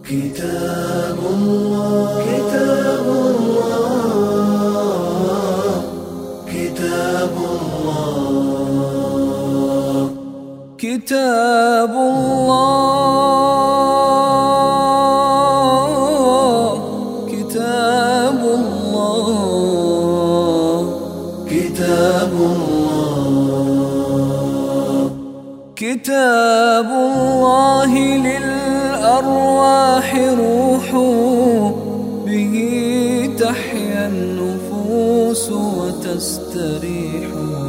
كتاب الله كتاب الله كتاب الله كتاب الله كتاب الله كتاب الله كتاب الله للأرواح روح به تحيا النفوس وتستريح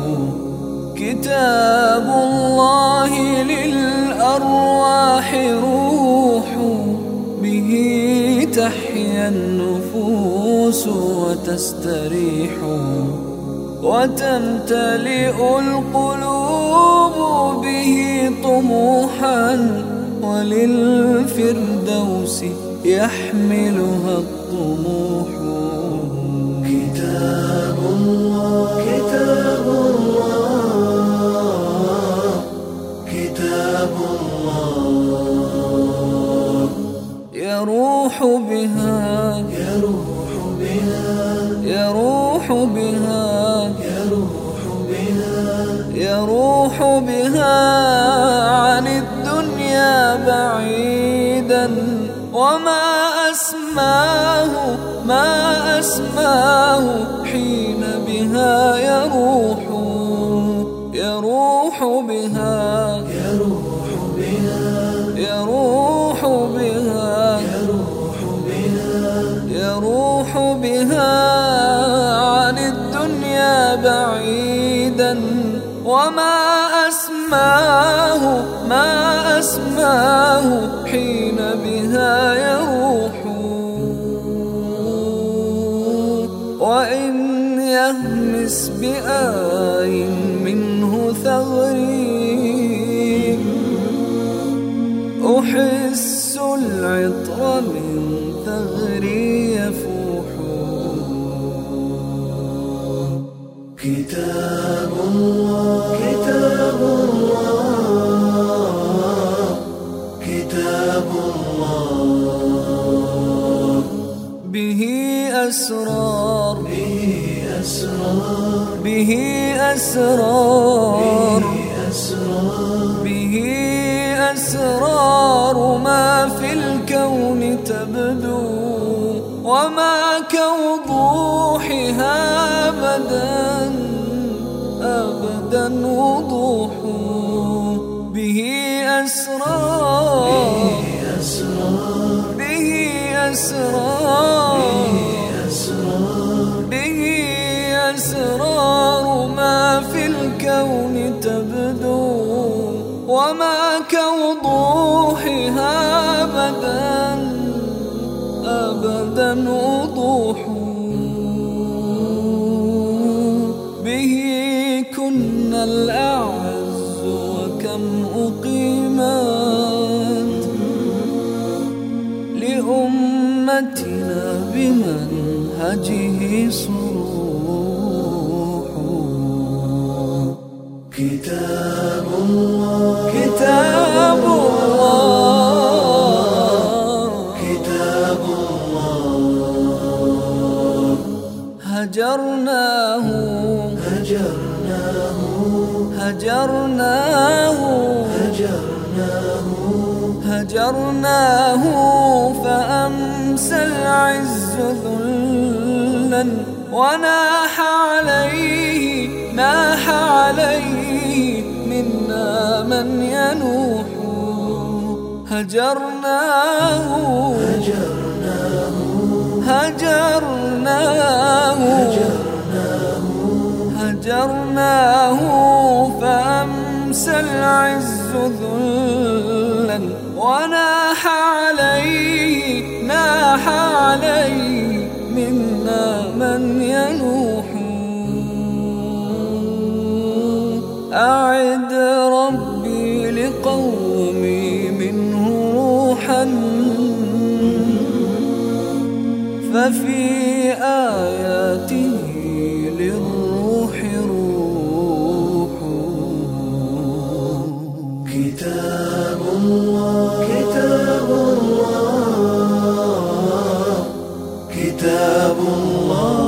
كتاب الله للأرواح روح به تحيا النفوس وتستريح وتمتلئ القلوب به طموحا وللفردوس يحملها الطموح كتاب الله كتاب الله كتاب الله يروح بها يروح بها يروح بها يروح بها يروح بها عن الدنيا بعيدا وما أسماه ما أسماه حين بها يروح يروح بها يروح بها يروح بها يروح بها يروح بها عن الدنيا بعيدا وما أسماه ما أسماه حين بها يروح وإن يهمس بآي منه ثغري أحس العطر من ثغري يفوح كتاب الله كتاب الله كتاب الله به أسرار به أسرار به أسرار به أسرار ما في الكون تبدو وما كوضوحها أبدا وضوح به أسرار به أسرار به أسرار ما في الكون تبدو وما كوضوحها أبدا وضوح به كنا الأعز وكم أقيمت لأمتنا بمنهجه صروح كتاب الله كتاب الله كتاب الله هجرناه هجرناه هجرناه هجرناه هجرناه فأمسى العز ذلا وناح عليه ناح عليه منا من ينوح هجرناه هجرناه هجرناه هجرناه فأمسى العز ذلا وناح عليه ناح عليه منا من ينوح أعد ربي لقومي منه روحا ففي آياته للروح روح كتاب الله كتاب الله كتاب الله